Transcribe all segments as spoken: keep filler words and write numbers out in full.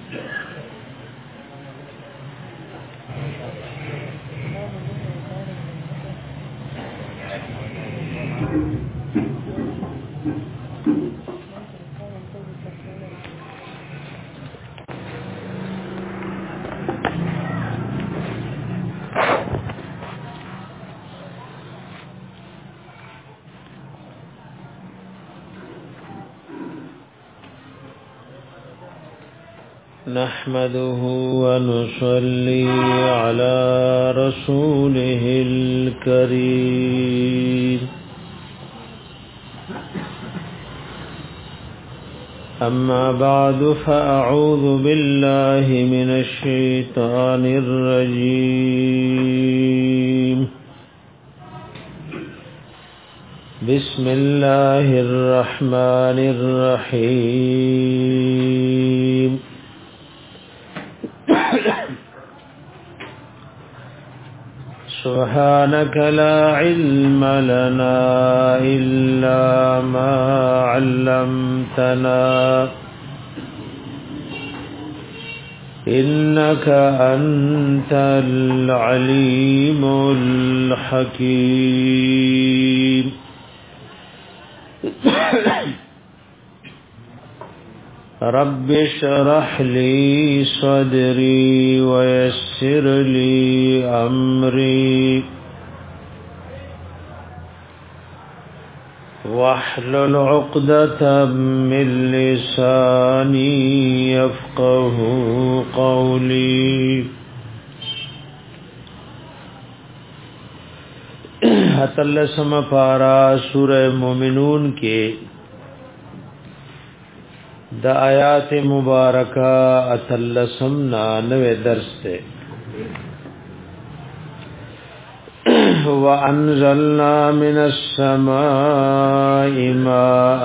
نحمده ونصلي على رسوله الكريم أما بعد فأعوذ بالله من الشيطان الرجيم بسم الله الرحمن الرحيم سبحانك لا علم لنا إلا ما علمتنا إنك أنت العليم الحكيم رب اشرح لي صدري ويسر لي أمري واحلل عقدة من لساني يفقه قولي اتلسم پارا سورہ مومنون کے دا آیات مبارکہ اتلسم نانوے درس تے وَأَنزَلْنَا مِنَ السَّمَاءِ مَاءً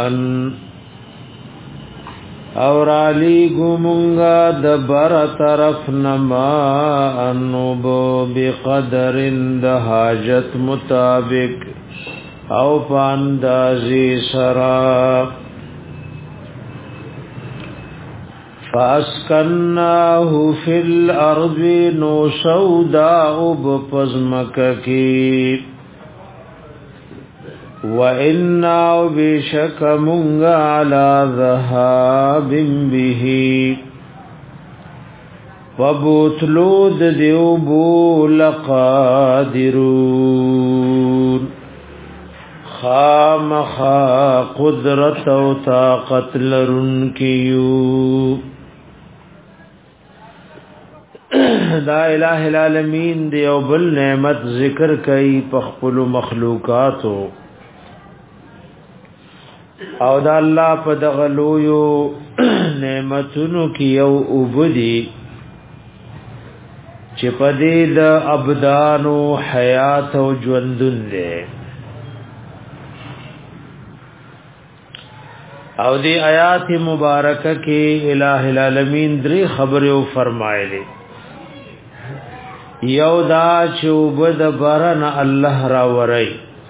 اور علی گمنگا دبر طرف نماء نبو بقدر دا حاجت مطابق او پاندازی سراب فاسکناه فی الارض نو سوداء بپزمککی وَإِنَّا بِشَكَ مُنْغَ عَلَى ذَهَابٍ بِهِ وَبُطْلُودِ دِيُوبُو لَقَادِرُونَ خام خا قدرت و طاقت لرن کیو دا الہ العالمین دی او بل نعمت ذکر کئی پخپل مخلوقاتو او دا الله په دغلو یو نعمتونو کی او وبدي چې پدې د ابدانو حیات او ژوندون دي او دی آیات مبارکه کې الہ العالمین درې خبرو فرمایلي یو دا چې وبد برن الله را وري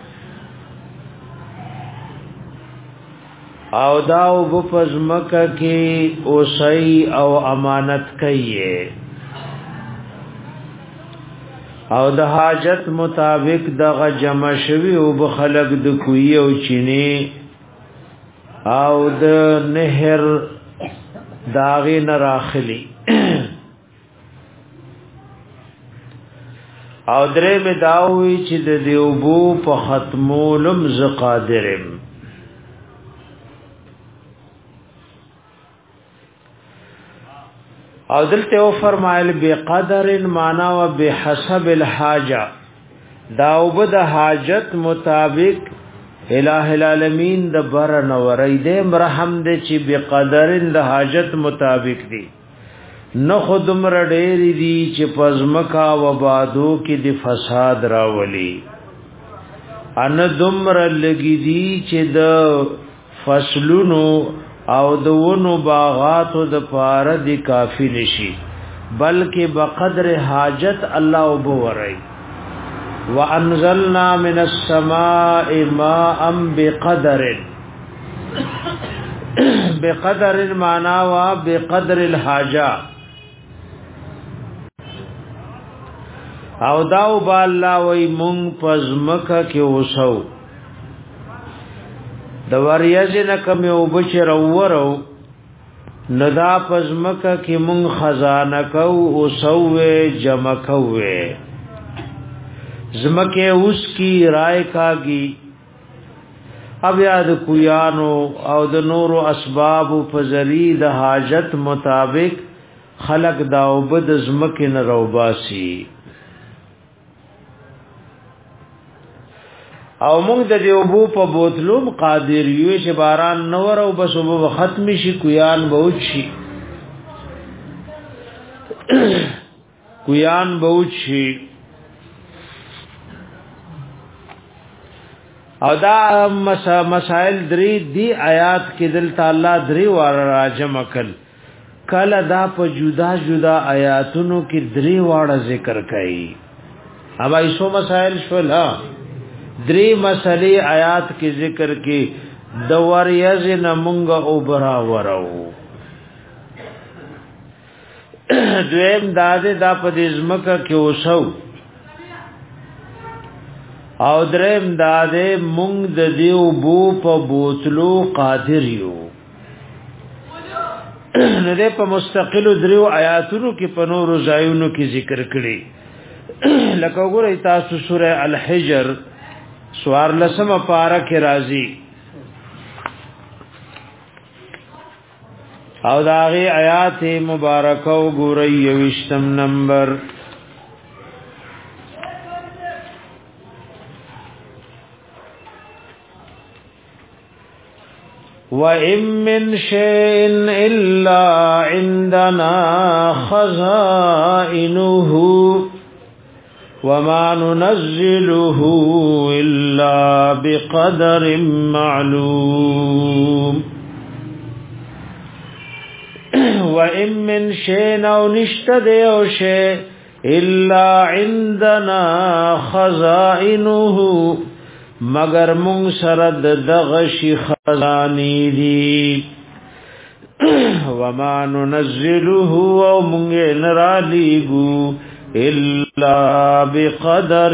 او دا وب پزمکه کې اوسئی او امانت کوي او د حاجت مطابق دغه جمع شوی او بخلق د کوی او چینه او د نهر داغی نراخلی او درې می داوی چې د دیوبو په ختمولم ز قادرم او دلته او فرمایل بقدر معنا و بحسب الحاجه داوب د حاجت مطابق الہ العالمین د بر نورې دې مرحم دې چې بقدر د حاجت مطابق دي نو خودم رډېری دي چې پزمکا و بادو کې د فساد راولي ان دمر لګی دي چې د فصلونو او دونو باغاتو د پاره دی کافی نشي بلکې بقدر حاجت الله وبوري وانزلنا من السماء ماء بقدر بقدر المعنى و بقدر الحاجه او داو با الله وی مونږ پزمکه کې وسو د وریاج نه کوم یو بشر ورو ندا پزمکه کې مونږ خزانه کو او سوې جمع کوې زمکه اوس کی رائے کاږي اب یاد کویانو او د نورو اسباب په ذریعہ د حاجت مطابق خلق دا وبد زمکه نه روباسي او موږ د دې وبو په بوتلوم قادر یو چې باران نور او بس وبو ختم شي کویان بہت شي کویان بہت شي او دا مسائل دری دی آیات کې دل تعالی دری وار راجم کل کله دا په جدا جدا آیاتونو کې دری واړه ذکر کړي اوبای سو مسائل شول ها دری مسلې آیات کې ذکر کې د وریاز نمونګه او برا ورو دویم داده دا په دې ځمکه کې اوسو او دریم داده مونږ د دیو بو په بوتلو قادر یو نه ده په مستقل دریو آیاتونو کې په نورو ځایونو کې ذکر کړي لکه وګورئ تاسو سوره الحجر سوار لسمه پارا کې راځي او داغه آیات مبارکه وګورئ یوشتم نمبر وَإِن مِّن شَيْءٍ إِلَّا عِندَنَا خَزَائِنُهُ وَمَا نُنَزِّلُهُ إِلَّا بِقَدَرٍ مَّعْلُومٍ وَإِن مِّن شَيْءٍ أَوْ نِشْتَدَ أَوْ شَيْءٍ إِلَّا عِندَنَا خَزَائِنُهُ مگر مون سره د دغشي خزاني دي وما ننزله او مونږ نرا ليګو الا بقدر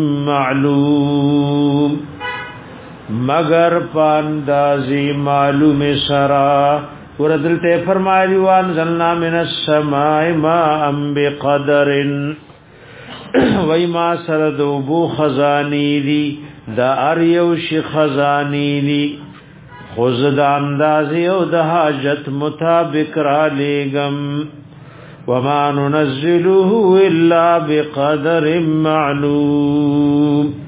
معلوم مگر پاندازي معلوم سرا وردلته فرمایي وان زلنا من السماء ما ام بقدر وای ما سره د بو خزاني دي دا اریو شي خزانی لی خوز دا اندازی او دا حاجت مطابق را لیگم وما ننزله الا بقدر معلوم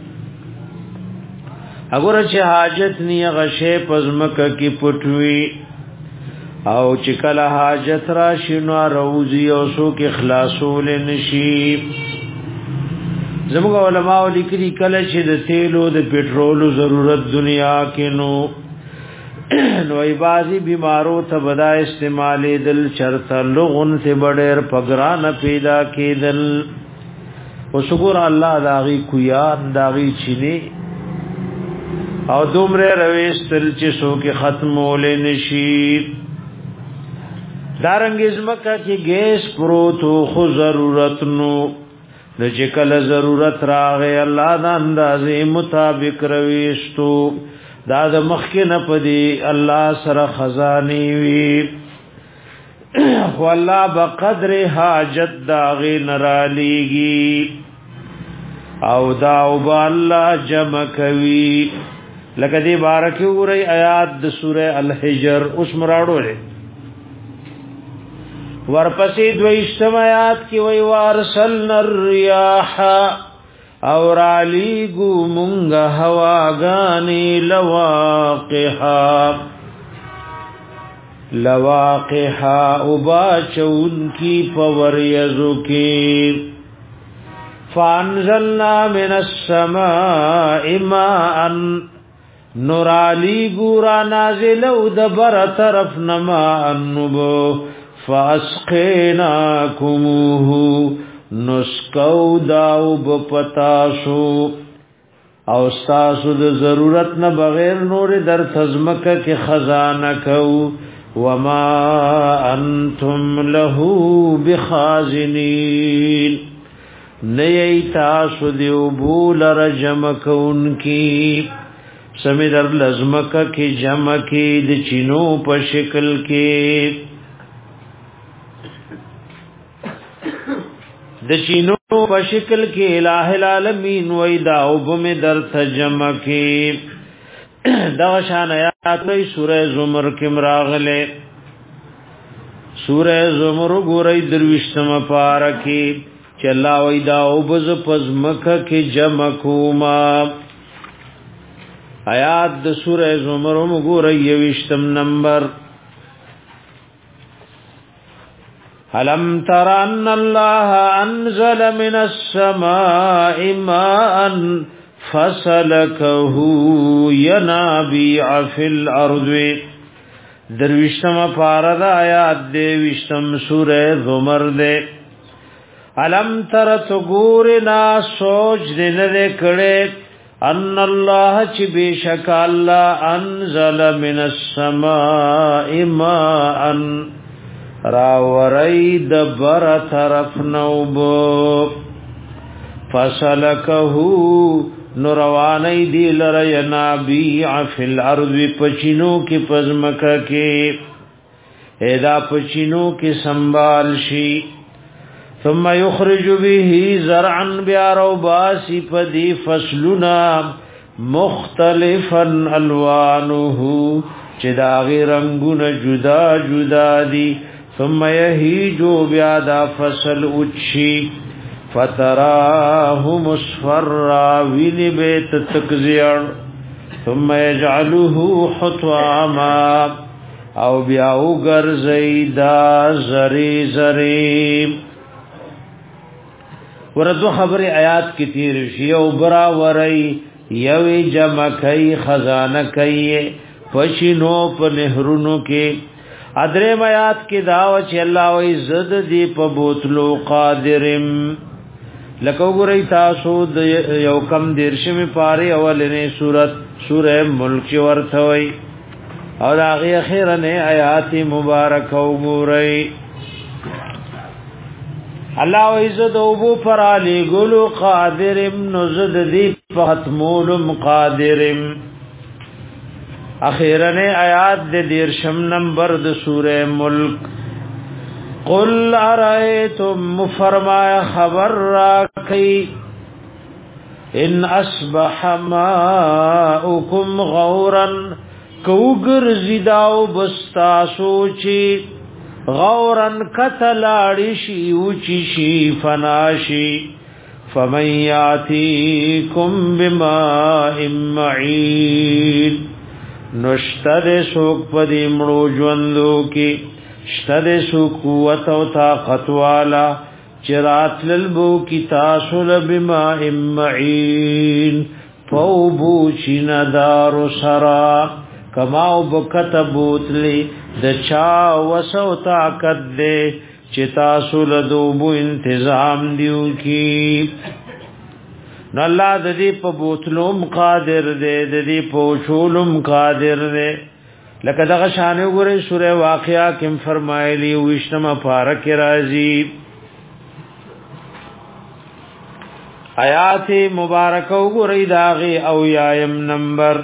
اگر چه حاجت نی غشه پزمک کی پټوي او چې کله حاجت را شنو روزي او سو کې خلاصول نشي زموږ علماء لیکلي کله چې د تیلو د پټرولو ضرورت دنیا کې نو نو ایبازي بیمارو ته بدا استعمالې دل چرته لغون ته بډېر پګران پیدا کېدل او شکر الله داغي کویا داغي چینه او دومره رويستل چې سو کې ختمول نشي دارنګ زمکه کې ګیس پروتو خو ضرورت نو د چې کله ضرورت راغی الله د اندازې مطابق رويشتو دا د مخکې نه پدی الله سره خزاني وی خو الله بقدر حاجت دا غي نرالیږي او دا او الله جمع کوي لکه دې بارکه وری آیات د سوره الحجر اوس مراړو ورپسې دویشتم آیات کی وی وارسلنا الرياح اور علیگو منگا هواگانی لواقحا لواقحا اباچون کی پوریزو کی فانزلنا من السماء ماء نور علیگو را نازلو دبر طرف نما النبو فاسقیناکموه نسکو داو بپتاسو او ستاسو د ضرورت نه بغیر نور در تزمکه کې خزانه کو وما انتم له بخازنین نئی تاسو دیو بول رجم کون کی سمیدر لزمک کی جمع کی د چینو په شکل کی د چینو په شکل کی الہ العالمین وای دا وبم در تجمع کی دا شان آیات وی سورہ زمر کې مراغله سورہ زمر ګورې درويشتم پارکی چلا وای دا وبز پزمک کې جمع کوما آیات د سورہ زمر ګورې یوشتم نمبر الم تر ان الله انزل من السماء ماء فسلكه ينابيع في الارض درویشتم پارد آیات دیوشتم سورہ زمر دے علم تر تگورنا سوچ دن دے کڑے ان اللہ چی بیشک اللہ انزل من السماء ماء راورید بر طرف نوبو فسلكه نوروانی دی لر ینابیع فی الارض پچینو کی پزمکا کی ایدا پچینو کی سنبال شی ثم یخرج به زرعا بیارو باسی پدی فصلنا مختلفا الوانه چداغی رنگون جدا جدا دی ثم یهیجو بیادا فصل اچھی فتراه مصفرا ویني بیت تکزیر ثم يجعله حطاما او بیاو گرزیدا زری زری وردو خبر آیات کی تیر شیو برا وری یوی جمع کئی خزانہ کئی پشنو پا نهرونو کی ادرم آیات کی دعوة چی اللہ و عزت دی پا بوتلو قادرم لکو گرئی تاسو د یو کم دیرشمی پاری اولنی سورت سورہ ملک ورتوی او داغی اخیرن آیات مبارکو گرئی اللہ و عزت اوبو پر آلی گلو قادرم نزد دی فتمولم قادرم اخیرن آیات دی دیرشم نمبر د سورہ ملک قل ارائیتم فرمایا خبر راکی ان اصبح ماؤکم غورا کوگر زداو بستاسو چی غورا کتلاڑی شی اوچی شی فناشی فمن یاتیکم بماء معین نشتد سوک پدی مڑو جوندو کی شتد سو قوت و طاقت والا چرات للبو کی تاسل بما امعین فوبو چین دارو سرا کماو بکت بوتلی دچا وسو طاقت دے چی تاسل دوبو انتظام دیو کی نو اللہ ددی پا بوتلوم قادر دے ددی پا چولم قادر دے لکه دغه شانه وګورئ سوره واقعہ کې فرمایلی وشتمه پارک راځي آیات مبارکه وګورئ داغه او یایم نمبر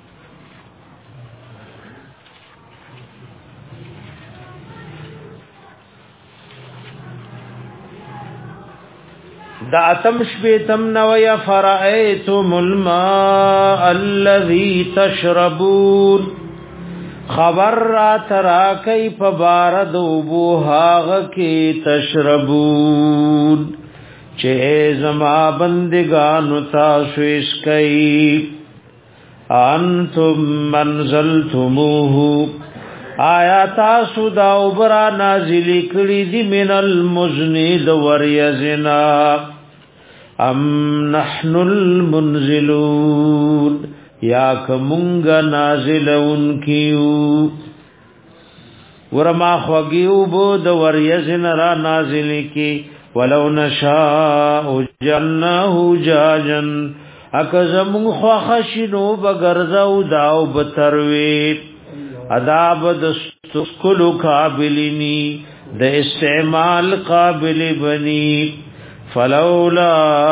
دا اتم شبیتم نویا فرائیتم الماء الذي تشربون خبر را ترا کئی پا بارد اوبو حاغ کی تشربون چه زما بندگانو تاسو اسکئی انتم منزلتموه آیا تاسو دا اوبرا نازلی کری دی من المزنی دوریزنا ام نحن المنزلون یا کمونگا نازل انکیو ورما خوگیو بود وریزن را نازل کی ولو نشاء جلناہو جاجن اکزمون خوخشنو بگرزو داو بتروی عذاب د سکل قابلنی د استعمال قابل بنی فلولا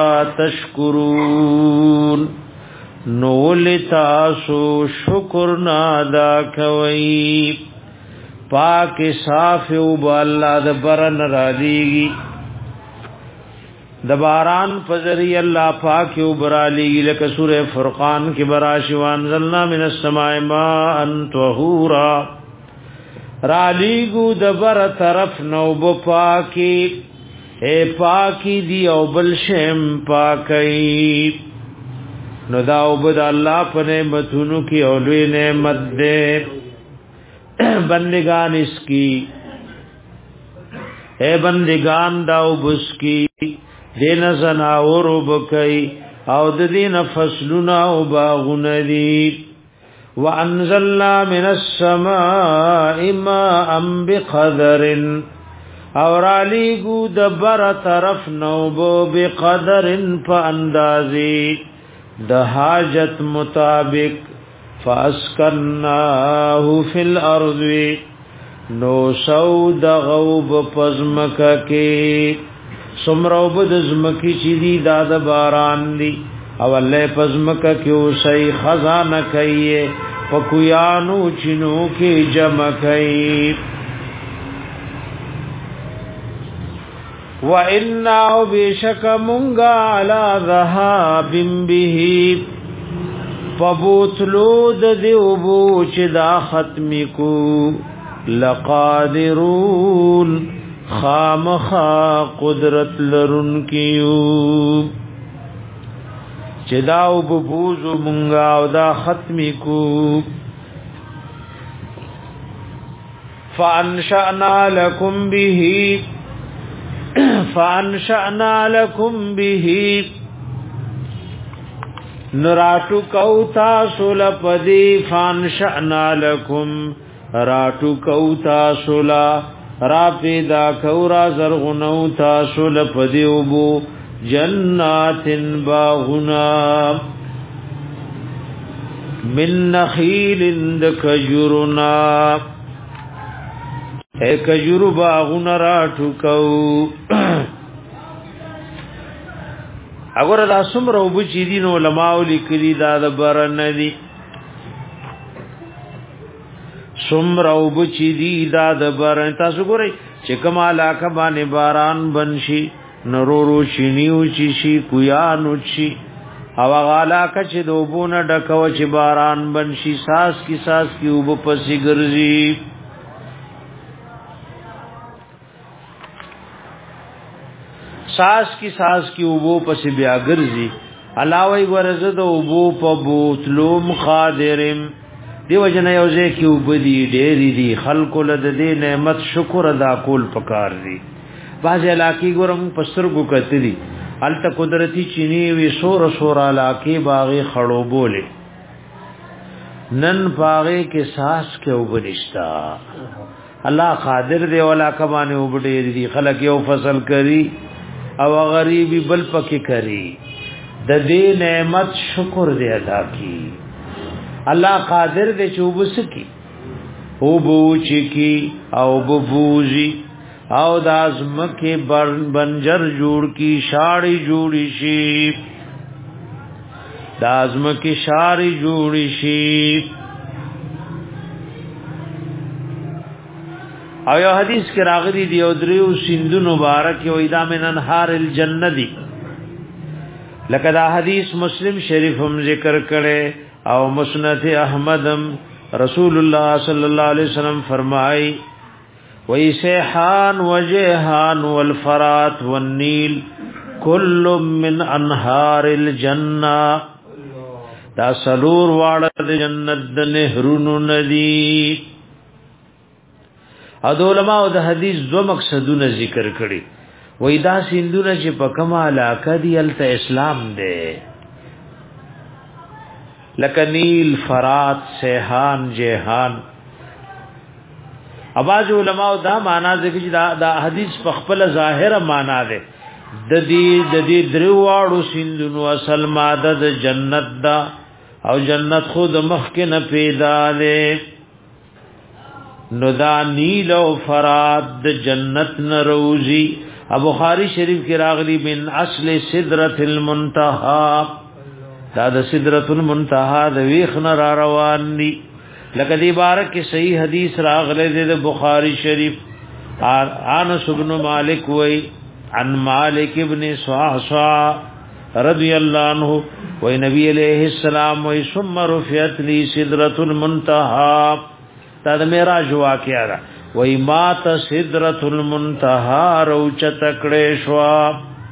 تشکرون نو لتاسو شکر نادا کوي پاک صاف او بالله د برن را دیږي د باران فزری الله پاک او برالی لک سوره فرقان کې براشوان زلنا من السماء ماء طهورا رالی گو د بر طرف نو ب پاکی اے پاکی دی او بل شم پاکی نو دا او بد الله په نعمتونو کې او لوی نعمت دې بندگان اس کی اے بندگان دا او بس کی دین زناور وبکای او د دین فصلنا او باغون دی وانزلنا من السماء ماء بقدر اور علی گو دبر طرف نو بو بقدر فاندازی د حاجت مطابق فاسکناه فی الارض نو سود غوب پزمک کی سمرو بد زمکی چی دی داد باران دی او اللہ پزمک کیو سی خزانہ کئیے پکویانو چنو کی جمع کئی وَإِنَّا بِشَكَ مُنْغَا عَلَى ذَهَابٍ بِهِ فَبُوتْلُودَ دِوْبُو چدا ختمی کو لَقَادِرُونَ خامخا قدرت لرن کیو چداو ببوزو منگا او دا ختمی کو فانشأنا لکم به فانشأنا لکم به نراتو کوتا سول پدی فانشأنا لکم راتو کوتا سولا را پیدا کورا زرغنو تاسو لپدیوبو جنات باغنا من نخیل اند کجرنا اے کجر باغنا را ٹھکو اگر دا سمرو بچی دین علماء لکلی دا دا برن دی سمر او بچی دی دا د باران تاسو ګورئ چې کوم علاقه باندې باران بنشي نورورو شینیو چی شي کویانو چی او علاقه چې دوبونه ډکو چې باران بنشي ساس کی ساس کی وب پسې ګرځي ساس کی ساس کی وب پسې بیا ګرځي علاوه ورزه د وب په بوتلوم قادرم دیو جن یوزه کی وبدی ډېری دی خلق له دې نعمت شکر ادا کول پکار دی باز علاقې ګورم پسترګو کتلی الته قدرتی چینی وی سور سور علاقې باغې خړو بوله نن باغې کې ساس کې وبنشتا الله قادر دی ولا کمانه وبډېری دی خلق یو فصل کری او غریبی بل پکې کری د دې نعمت شکر دی ادا کی الله قادر دې چوبس کی او بوچ کی او ببوزی او دازمکه بنجر جوړ کی شاړی جوړی شي دازمکه شاړی جوړی شي او یو حدیث کې راغلی دی او دریو سیندو مبارک او ادامه انهار الجنه دی لکه دا حدیث مسلم شریف هم ذکر کړي او مسند احمدم رسول الله صلی الله علیه وسلم فرمای وی سیحان وجهان والفرات والنیل کل من انهار الجنه دا سلور واړه د جنت د نهرونو ندی ادو علماء د حدیث دو مقصدونه ذکر کړي وی دا سیندونه چې په کما علاقه دی الته اسلام دی لکه نیل فرات سیحان جیحان اباظ علماء دا معنا ذکر چې دا, دا حدیث په خپل ظاهر معنا ده د دې د دې درواړو سیندونو اصل ماده د جنت دا او جنت خود مخ کې نه پیدا ده نو دا نیل او فرات د جنت نروزی ابو بخاری شریف کی راغلی من اصل سدرۃ المنتہا دا د سدرۃ المنتہا د ویخ نه را روان دی لکه دی بارک کی صحیح حدیث راغلی د بخاری شریف انس بن مالک وی عن مالک ابن صعصع رضی اللہ عنہ وی نبی علیہ السلام وی ثم رفعت لی سدرۃ المنتہا تا د معراج واقعہ را وی مات سدرۃ المنتہا روچ تکڑے شوا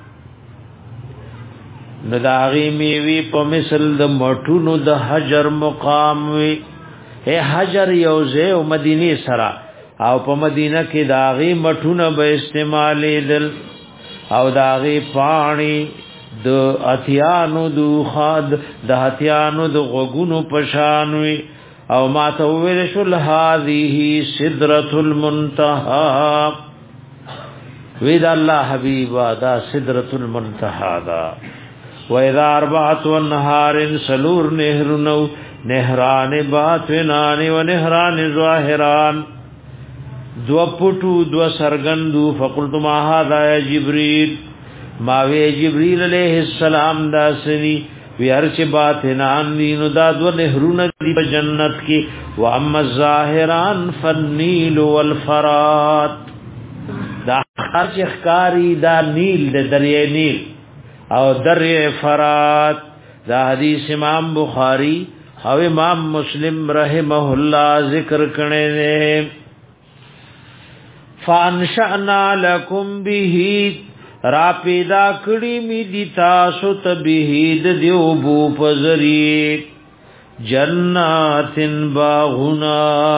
نداغی میوی په مثل د مټونو د حجر مقام وی اے حجر یوزه او مدینه سرا او په مدینه کې داغي مټونه به استعمالې دل او داغي پانی د اتیانو د خاد د اتیانو د غوګونو پشانوي او ما ته ویل شو هذه سدرۃ المنتہا وید الله حبیب دا سدرۃ المنتہا دا و اذا اربعۃ النهار سلور نهرنو نهران باطنان و نهران ظاهران دو پټو دو سرګندو فقلت ما هذا یا جبريل ما وی جبريل علیہ السلام دا سنی وی ارچ باطنان دینو دا دو نهرون دی جنت کی و اما الظاهران فالنیل والفرات دا ارچ اخکاری دا نیل دا دریائے نیل او دریائے فرات دا حدیث امام بخاری او امام مسلم رحمہ اللہ ذکر کرنے نے فانشأنا لکم به را پیدا کړی می دي تاسو ته به د دیوبو پزری جناتن باغنا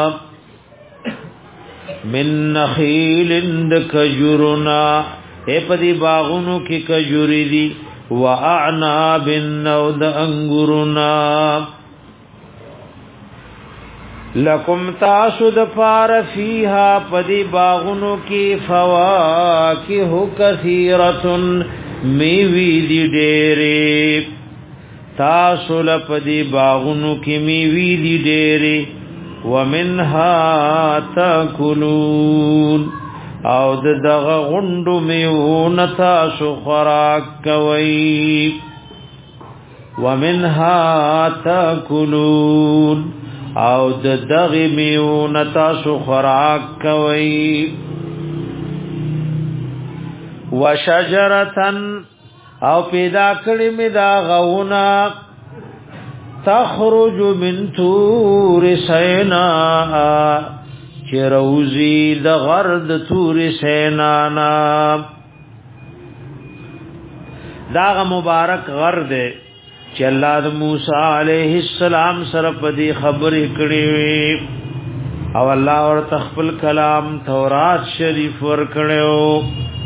من نخیل اند کجرنا اے پدی باغونو کی کجوری دی واعناب نود انگورنا لکم تاسو د پار فیها پدی باغونو کی فواکه کثیرتن میوی دی ډېرې تاسو لپدی باغونو کی میوی دی ډېرې ومنها تاکلون او د دغه غوندو میوونه تاسو خوراک کوي ومنها تاکلون او د دغه میونه تاسو خوراک کوي وشجرتن او پیدا کړی می دا غونا تخرج من تور سینا چروزی د غرد تور سینا نا دا مبارک غرد چې الله د موسی عليه السلام سره په دې خبرې کړې او الله ورته خپل کلام تورات شریف ور کړو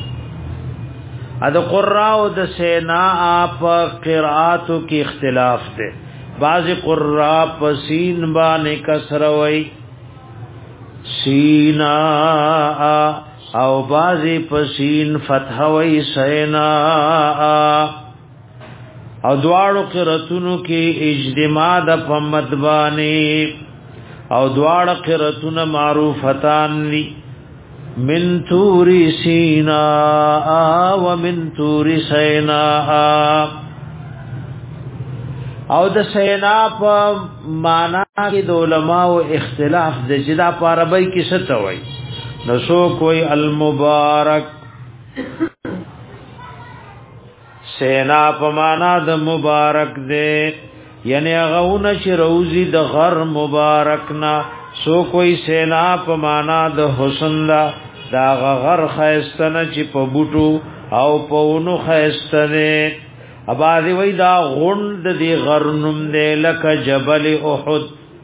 ا د قراء د سینا په قراتو کې اختلاف ده بعض قراء په سین باندې کسر وای سینا او بعض په سین فتح وای سینا او دواړو قراتونو کې اجتماع د پمدبانی او دواړو قراتونه معروفتان دي من تور سینا و من تور سینا او د سینا په معنا کې د علماو اختلاف د جدا په عربی کې څه ته وایي نو سو کوئی المبارک سینا پمانا د مبارک دے یعنی غونه چې روزی د غر مبارکنا سو کوئی سینا پمانا د حسن دا دا غر خیستنه چې په بوټو او پهونو خیستنه اباذی وی دا غوند دی غرنم دے لکه جبل احد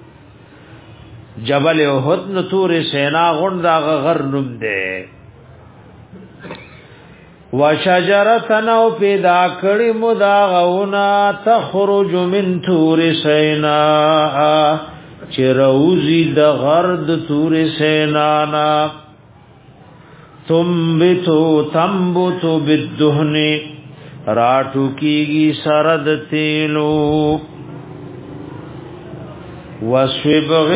جبل احد نتور سینا غوند دا غرنم دے وشجرتن او پیدا کړي مداغونا تخرج من تور سینا چروزی د غرد تور سینا نا تنبتو تنبتو بالدهن راتو کیږي سرد تیلو وسبغ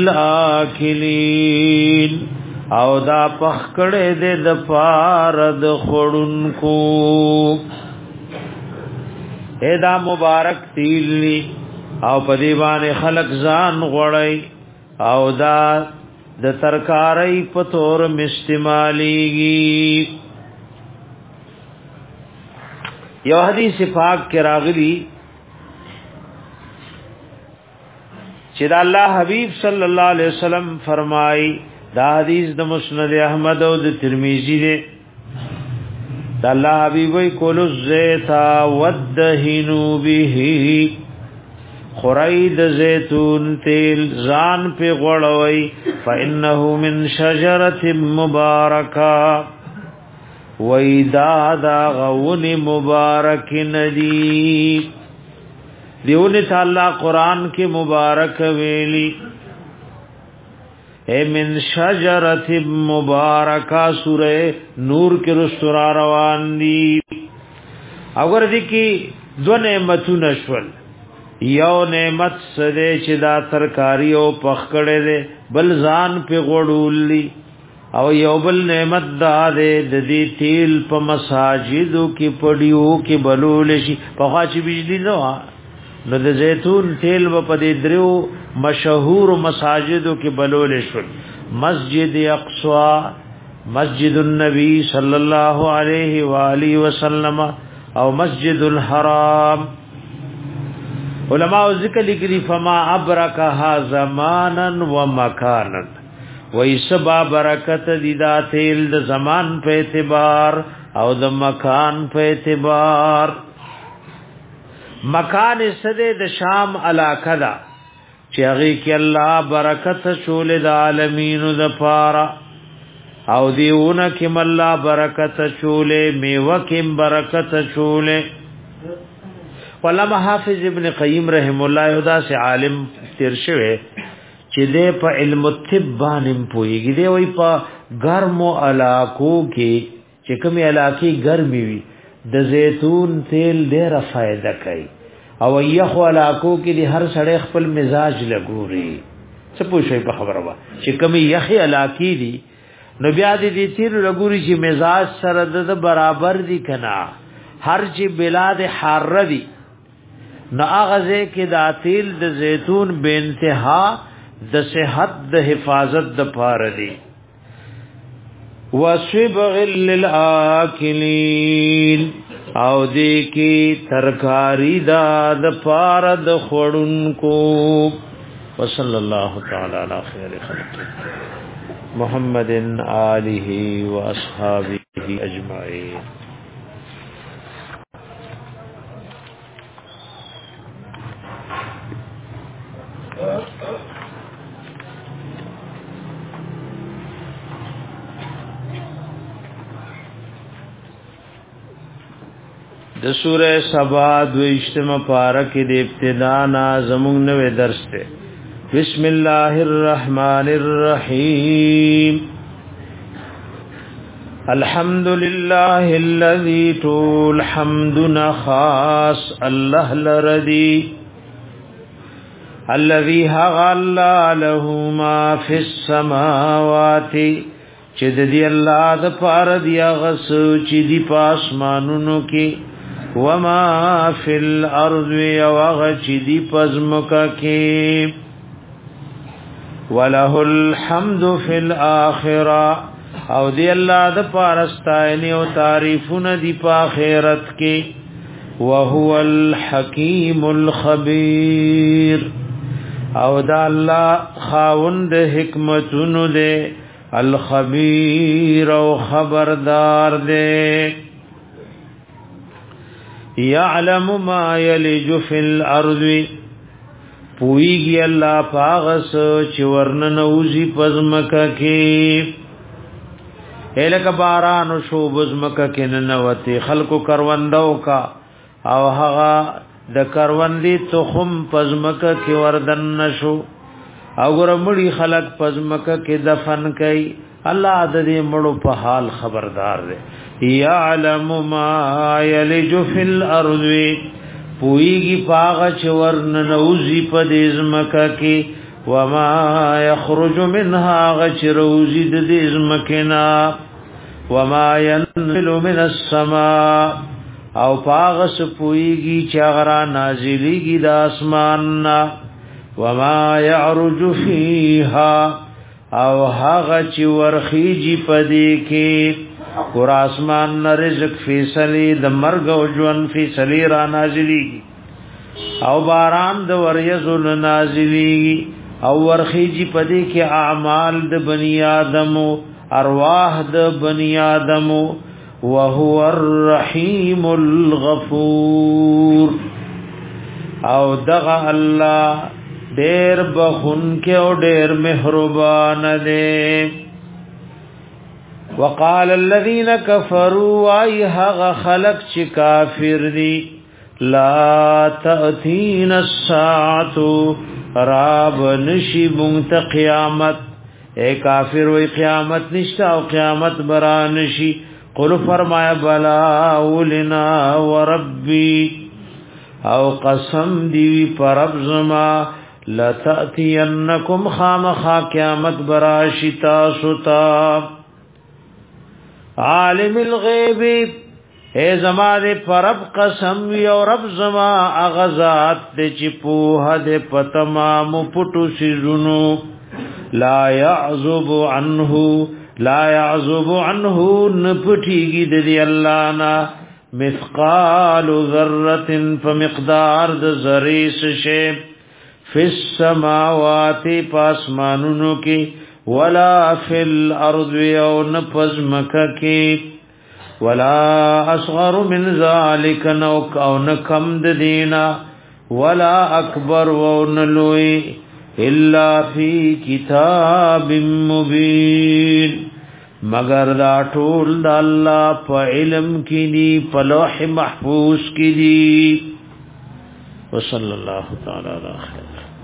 للآکلین او دا پخکړه دې د پارد خړونکو اے دا مبارک تیلی او په دی باندې خلق ځان غړی او دا د ترکاری په تور مستعمالیږي یو حدیث پاک کې راغلی چې دا الله حبیب صلی الله علیه وسلم فرمای دا حدیث د مسند احمد او د ترمذی دی دا الله حبیب وی کولو زیتا ودهنو به خورید زیتون تیل ځان په غړوي فانه من شجره مبارکه ویدا دا غون مبارک ندی دیونه تعالی قران کې مبارک ویلی اے من شجرت مبارکہ سورہ نور کې رسورا روان دي اگر دي کې دو نعمتونه شول یو نعمت سده چې دا ترکاری او پخکړه ده بل ځان په غړولې او یو بل نعمت دا ده د دې تیل په مساجدو کې پړیو کې بلول شي په خاص بجلی نه نو د زیتون تیل په دې درو مشهور مساجدو کې بلول شو مسجد اقصی مسجد النبی صلی الله علیه و آله وسلم او مسجد الحرام علماء ذکر لګری فما ابرکها زمانا و مکانا ویسبا برکت دی دا تیل د زمان په اعتبار او د مکان په اعتبار مکان سده د شام علاقه دا چې هغه کې الله برکت شول د عالمین د پارا او دیونه کې الله برکت شول میوه کې برکت شول علامه حافظ ابن قیم رحم الله یدا سے عالم تیر شوه چې دې په علم الطب باندې پويږي دی وای په ګرمو علاقو کې چې کومه علاقې ګرمي وي د زیتون تیل ډېر فائدہ کوي او یخو علاقو کې د هر سړی خپل مزاج لګوري څه پوښي په خبره وا چې کومه یخي علاقې دي نو بیا دې تیر لګوري چې مزاج سره د برابر دي کنا هر چې بلاد حر دي نو اغازه کې د تیل د زیتون به انتها د صحت د حفاظت د پاره دي وسبغ للآکلین او دې کې ترکاری دا د پاره د خړونکو وصلی الله تعالی علی خیر خلق محمد آله و اصحابہ اجمعین د سورہ سبا د اجتماع پارک د ابتدا نا زمون نوې درس ته بسم الله الرحمن الرحیم الحمد لله الذي طول حمدنا خاص الله لردي الذي هغل له ما في السماوات چې د دې الله د پاره دی غس چې دی پاسمانونو کې وما فی الارض وغچ دی پزمکا کی وله الحمد فی الاخرہ او دی اللہ د پارستائنی او تعریفون دی پا آخرت کی وهو الحکیم الخبیر او دا اللہ خاوند حکمتون دے الخبیر او خبردار دے یعلم ما یلج فی الارض پویگی اللہ پاغس چورن نوزی پزمکا کی ایلک بارانو شو بزمکا کی ننواتی خلقو کروندو کا او هغه د کروندی تخم پزمکا کی وردن نشو او ګره مړي خلق پزمکا کی دفن کئ الله د دې مړو په حال خبردار دی یعلم ما یلج فی الارض پویږي پاغه چورن نوزی په دې زمکا کې وما يخرج منها غچروزی د دې زمکنا وما ينزل من السماء او پاغس پویږي چې غرا نازلېږي د اسمان وما يعرج فيها او هغه چې ورخیږي پدې کې ور اسمان رزق فیصله د مرګ او ژوند فیصله را نازلېږي او باران د وریزل نازلېږي او ورخیږي پدې کې اعمال د بنی آدم ارواح د بنی آدم وهو الرحیم الغفور او دغه الله ډېر بخون کې او ډېر مهربان دی وقال الذين كفروا اي هغه خلق چې کافر دي لا تأتين الساعه راب نشي بنت قیامت اے کافر وی قیامت نشتا او قیامت برا نشي قل فرمایا بلا ولنا وربي او قسم دی پر رب زما لتأتینکم خامخا قیامت برا شتا ستا عالم الغیب اے زما دے پر رب قسم وی او رب زما اغزات دے چی پوها دے پتمام پٹو سیزنو لا يعذب عنه لا يعذب عنه نپټیږي د دی الله نا مثقال ذره فمقدار د ذره شی فی السماوات پاسمانونو کې ولا فی الارض او نفز مکه کې ولا اصغر من ذلك نو او نکم د دینا ولا اکبر و نلوی الا فی کتاب مبین مگر دا ټول د الله په علم کې دی په لوح محفوظ کې دی وصلی الله تعالی علی خیر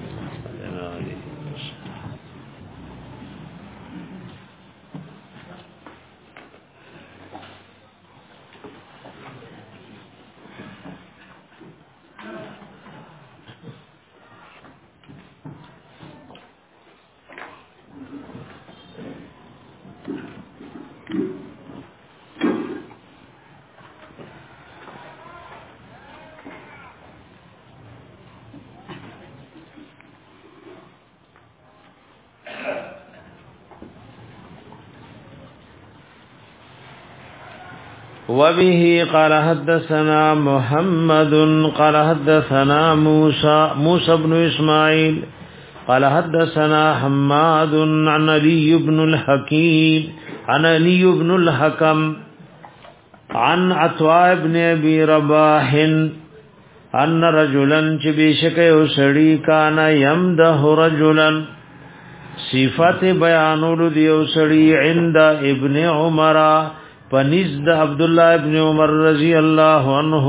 وبه قال حدثنا محمد قال حدثنا موسى موسى بن اسماعيل قال حدثنا حماد عن علي بن الحكيم عن علي بن الحكم عن عطاء بن ابي رباح ان رجلا بشك يسري كان يمده رجلا صفات بیانول دیو سړي عند ابن عمر فنزد عبد الله ابن عمر رضی الله عنه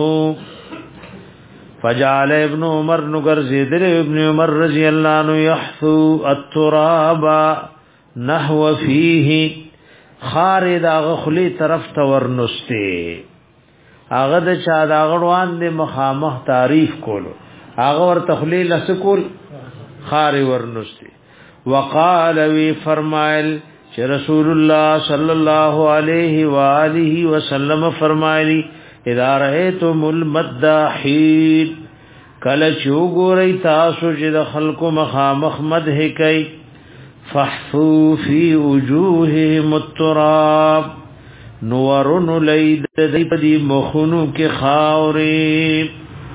فجعل ابن عمر نگر زیدر ابن عمر رضی الله عنه يحثو التراب نحو فيه خارد غخلی طرف تورنسته هغه د چا دا غړوان د مخامخ تعریف کولو هغه ور تخلیل اسکول خار ورنسته وقال وی فرمایل چې رسول الله صلی الله علیه و آله وسلم فرمایلی اذا رأيتم المداحين کله چوغوري تاسو چې د خلکو مخامخ مدح کوي فحفو فی وجوههم التراب نورن لید دی مخونو کې خاوري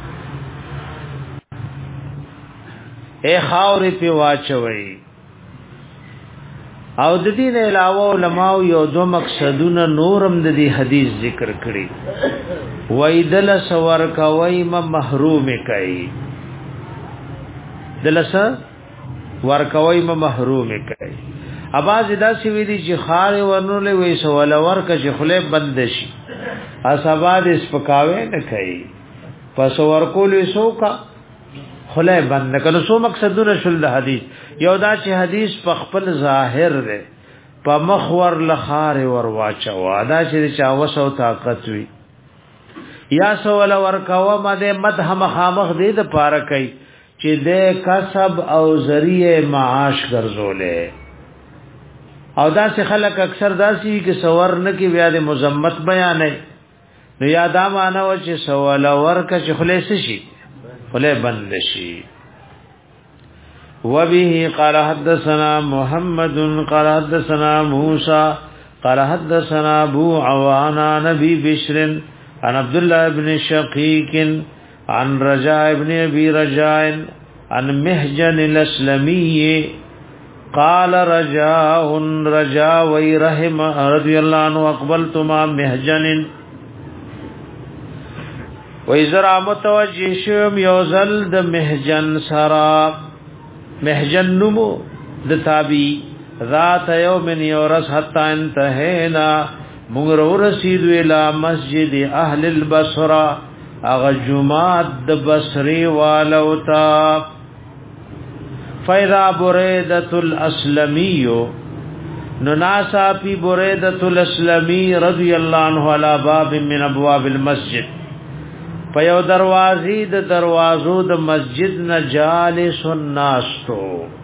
اے خاوري په واچوي او د دې نه علاوه علماء یو دو مقصدونه نورم د دې حدیث ذکر کړي وایدل سور کوي م محروم کوي دلس ور کوي م محروم کوي اباز دا سی وی دي چې خار ورنول وي سوال ور ک چې خله بند شي اسباد اسپکاوي نه کوي پس ور کول سو کا خله بند کله سو مقصدونه شل د حدیث یو دا چې حدیث په خپل ظاهر ده په مخور لخار ور واچو دا چې چا وسو طاقت وي یا سوال ور کاوه مده مدح مخامخ دې د پاره کوي چې د کسب او ذریعہ معاش ګرځولې او دا چې خلک اکثر داسي کې سور نه کې بیا د مذمت بیانې نو یادا معنا و چې سوال ورکه چې خلاص شي خله بند شي. وبه قال حدثنا محمد قال حدثنا موسى قال حدثنا ابو عوانا نبي بشر عن عبد الله بن شقيق عن رجاء بن ابي رجاء عن محجن الاسلمي قال رجاء رجاء ويرحم رضي الله عنه اقبلت مع محجن وإذا متوجه شم يوزل د محجن سرا محجن نمو د تابي ذات يوم يورس حتى انتهينا مغرو رسید الى مسجد اهل البصره اغ جمعات د بصري والوتا فاذا بريده الاسلمي نناسا في بريده الاسلمي رضي الله عنه على باب من ابواب المسجد پیو دروازی د دروازو د مسجد نه جالس الناس تو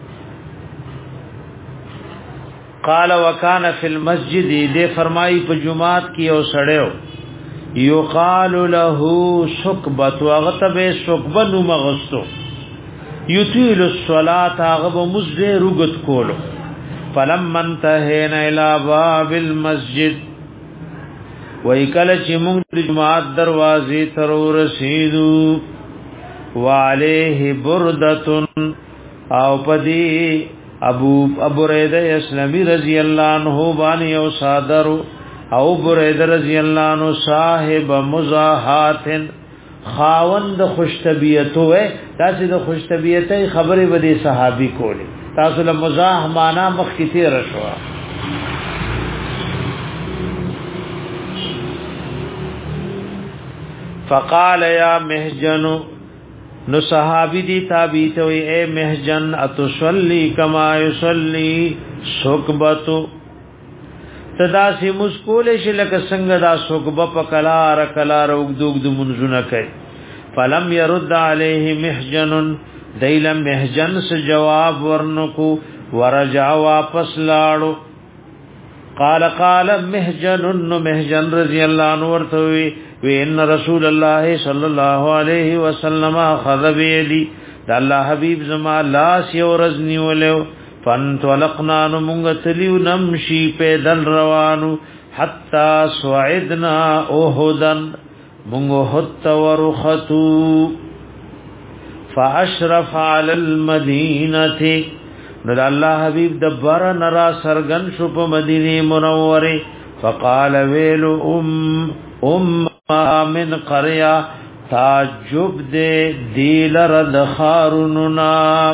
قال وکانا فی المسجد دے فرمائی په جمعات کی او سړیو یقال له سکبت وغتب سکبن مغستو یطیل الصلاة غب مزد رغت کولو فلما انتهینا الى باب المسجد وای کله چې موږ د جماعت دروازې تر ورسېدو وعليه بردتن او پدی ابو ابو ريده اسلامي رضی الله عنه باندې او صادر او ابو ريده رضی الله عنه صاحب مزاحات خاوند خوش طبیعتو ہے تاسو د خوش طبیعتۍ خبره ودی صحابي کولی تاسو له مزاح معنا مخ کی تیر شو. فقال يا محجن نو صحابی دی تابی توی اے محجن اتصلی کما یصلی سکبتو تدا سی مسکول شلک سنگ دا سکب پکلار کلار اگدوگ دو منزون کئی فلم يرد علیہ محجن دیلم محجن سے جواب ورنکو ورجع واپس لاڑو قال قال محجن نو محجن رضی اللہ عنہ ورتوی وان رسول الله صلی الله علیه وسلم اخذ بيدي د الله حبیب زما لاس یو رزنی ولو فانطلقنا نمغتلیو نمشي پیدل روانو حتا صعدنا احدن منغو حت ورختو فاشرف على المدینه د الله حبیب دبر نرا سرغن شو په مدینه منوره فقال ويل ام ام من قریا تعجب دے دیلر دخارننا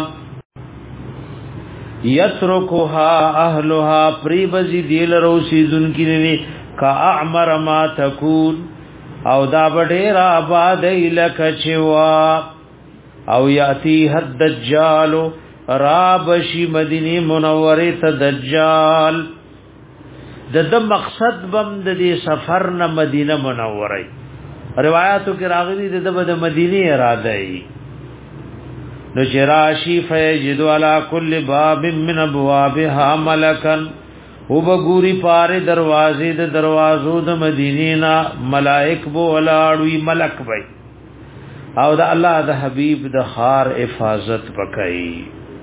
یترکها اهلها پریبزی دیلر اوسیدن کی نی کا اعمر ما تکون او دا بډیر آباد الک چوا او یاتی حد دجال رابشی مدینه منوره ته دجال د د مقصد بم د دې سفر نه مدینه منوره روایتو کې راغلي د د مدینه اراده ای نو شراشی فیجد علی کل باب من ابوابها ملکا وبغوری پاره دروازې د دروازو د مدینې نا ملائک بو ولاړوي ملک وای او د الله د حبیب د خار حفاظت وکړي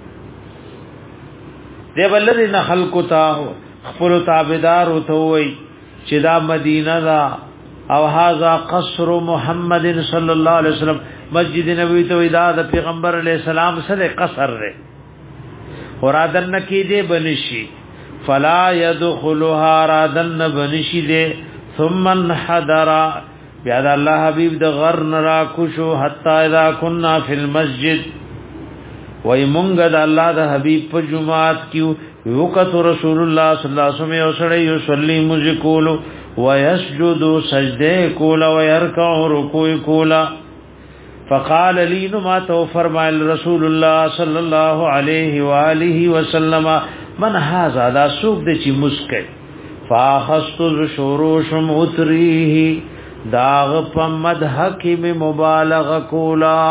دی بلری نه خلق تا خپل تابعدار وتوي چې دا مدینه دا او هاذا قصر محمد صلی الله علیه وسلم مسجد نبوی ته دا د پیغمبر علیہ السلام سره قصر لري ورادن کی دې بنشي فلا يدخلها رادن بنشي دې ثم انحدر بیا د الله حبیب د غر نرا کوشو حتا اذا كنا فی المسجد وای مونږ د الله د حبیب په جمعات کیو وقت رسول الله صلی الله علیه وسلم یوسړی یصلی مذکول ويسجد سجده کولا ويركع رکوع کولا فقال لي ما تو فرمایل رسول الله صلی الله علیه و آله وسلم من هذا دا سوق د چی مسکه فاخست شروش متریه داغ په مدح کې مبالغه کولا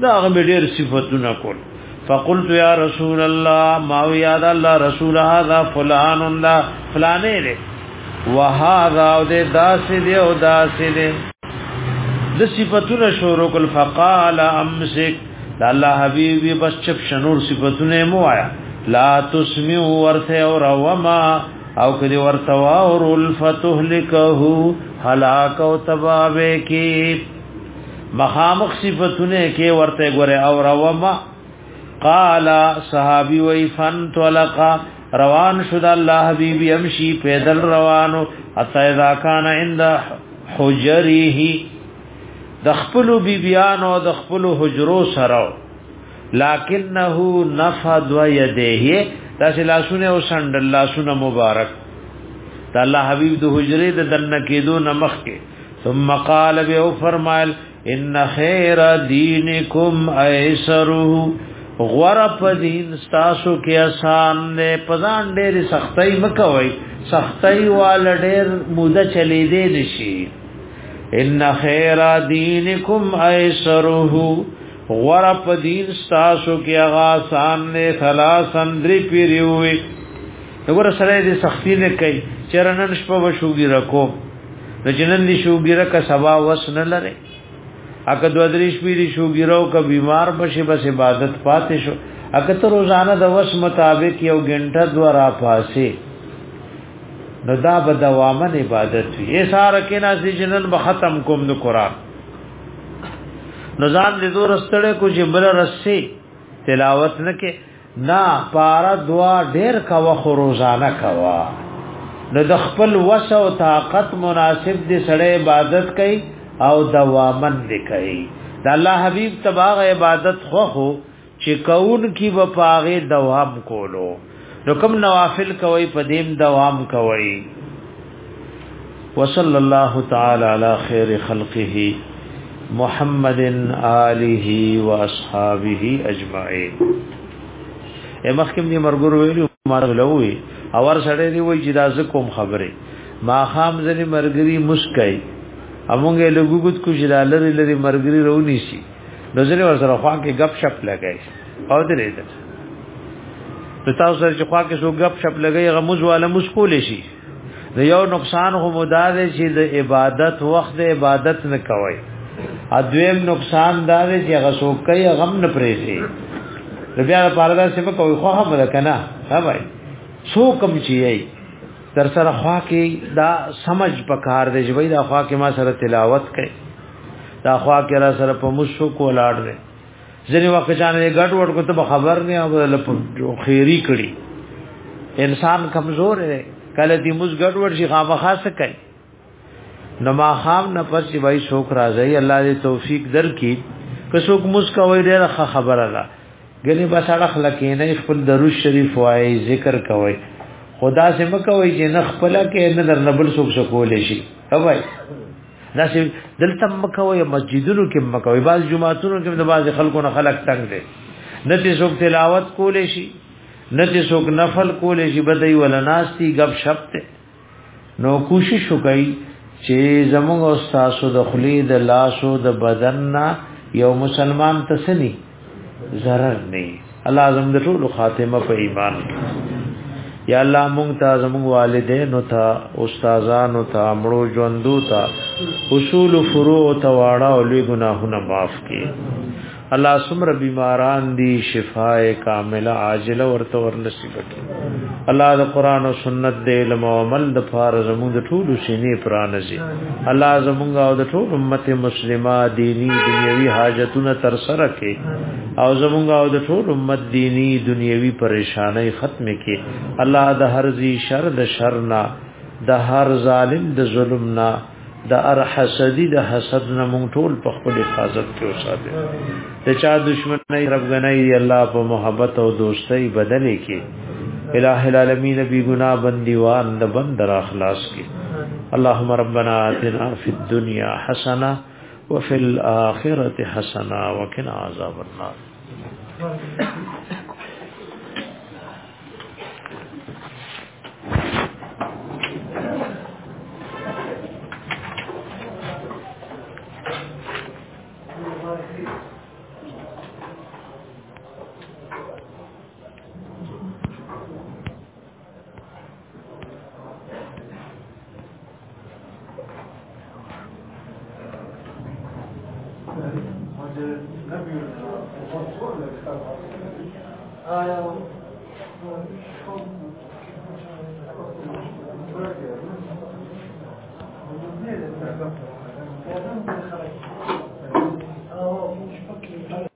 دا هغه ډېر صفاتونه کول. فقلت یا رسول الله ما یاد الله رسول هذا فلان الله فلانه له وهذا او دې داسې دې او داسې دې د صفاتونه شروع کول. فقال امسك الله حبيبي بس چپ شنور صفاتونه مو آیا لا تسمع ورثه اور وما او کدی ورتوا اور الفتهلكه هلاك او تبابه کی مخامخ صفاتونه کې ورته ګوره او وما قال صحابي وی فن طلقا روان شد الله حبيبي يمشي پیدل روانو حتى اذا كان عند حجره دخپلو بیبیانو دخپلو حجرو سره لکنه نفد و یده دا سلاسونه او سند الله سونه مبارک دا الله حبیب د حجره د دنه کېدو نمخ کې ثم قال به فرمایل ان خیر دینکم ایسره غرب دین ستاسو کې آسان نه پزان ډېر سختۍ مکوي سختۍ وال ډېر موده چلی دی نشي. ان خیر دینکم ایسره غرب دین ستاسو کې آسان نه ثلاثن دری پیریوي وګوره سره دې سختی نه کوي چرنن شپه وشوګي رکو د جنن دي شوګي رکا سبا وس نه لره اګه دو درېش پیری شوګي رو کا بیمار بشي بس عبادت پاتې شو اګه ته روزانه د وس مطابق یو غنټه دوه پاسه نو دا به دوامن عبادت وي ساره کې نازي جنن به ختم کوم د قران نزان دې زور استړې کو چې بل رسي تلاوت نه کې نا پارا دعا ډېر کا وخت روزانه کوا نو د خپل وس او طاقت مناسب دې سړې عبادت کوي او دوامن دې کوي د الله حبيب تباغ عبادت خو خو چې کون کی و پاغه دوام کولو نو کوم نوافل کوي پدیم دوام کوي. وصلی الله تعالی علی خیر خلقه محمد آله و اصحابه اجمعین. امخکم دی مرګور ویلو مارغلوي اور سړی دی وای چې داز کوم خبره ما خام ځنی مرګري مسکای امونګه لګوګت کو چې لری لری مرګري رونی شي نظر ور سره خوا کې غپ شپ لګای او درې ده په تاسو سره چې خوا کې سو غپ شپ لګای غموز والا مسکول شي د یو نقصان هو مدار شي د عبادت وخت د عبادت نه کوي ادویم نقصان دار چې هغه سو کوي غم نه پریسي بیا پاردا سم کوي خو هم کنه ها بھائی سو کم چی در سره خوا کې دا سمجھ پکار دی چې دا خوا کې ما سره تلاوت کوي دا خوا کې را سره په مشو کو لاړ دی ځنی وخت چانه غټ وټ کو ته خبر نه او خیری کړي انسان کمزور دی کله دې موږ غټ وټ شي خامخاسه کوي نما خام نه پس وای شوک راځي الله دې توفیق درکړي که څوک موږ کوي ډېر خبره ده ګنې بس اړه خلکینه خپل درود شریف وای ذکر کوي خدا سے مکوي چې نه خپل کې نه در نبل څوک شکول شي او بھائی دا چې دلته مکوي مسجدونو کې مکوي بعض جمعهتونو کې د بعض خلکو نه خلک تنگ دي نه چې څوک تلاوت کول شي نه چې څوک نفل کول شي بدای ولا ناستی غب شپ ته نو کوشش وکړي چې زموږ استاد د خلید لاسو د بدن نا یو مسلمان تسنی zarar نه الله اعظم د ټول خاتمه په ایمان یا الله مونږ ته زموږ والدین او ته استادان او ته امړو ژوندو ته اصول فروع او تواړه او لوی ګناهونه معاف کړي الله سمر بیماران دي شفاء کامله عاجله ورته ور نصیب کړي الله د قران او سنت د علم او عمل د فار زموږ د ټول سینې پرانځي الله زموږ او د ټول امت مسلمه دینی دنیوي حاجتونه تر سره کړي او زموږ او د ټول امت دینی دنیوي پریشانای ختم کړي الله د هر ذی شر د شرنا د هر ظالم د ظلمنا د ار حسدی د حسد نه مونږ ټول په خپل حفاظت کې اوساته د چا دشمن نه رب غنای الله په محبت او دوستۍ بدلې کې الہ العالمین بی گناہ بندیوان د بندر اخلاص کې اللهم ربنا آتنا فی الدنیا حسنه وفي الاخره حسنه وقنا عذاب النار. آیا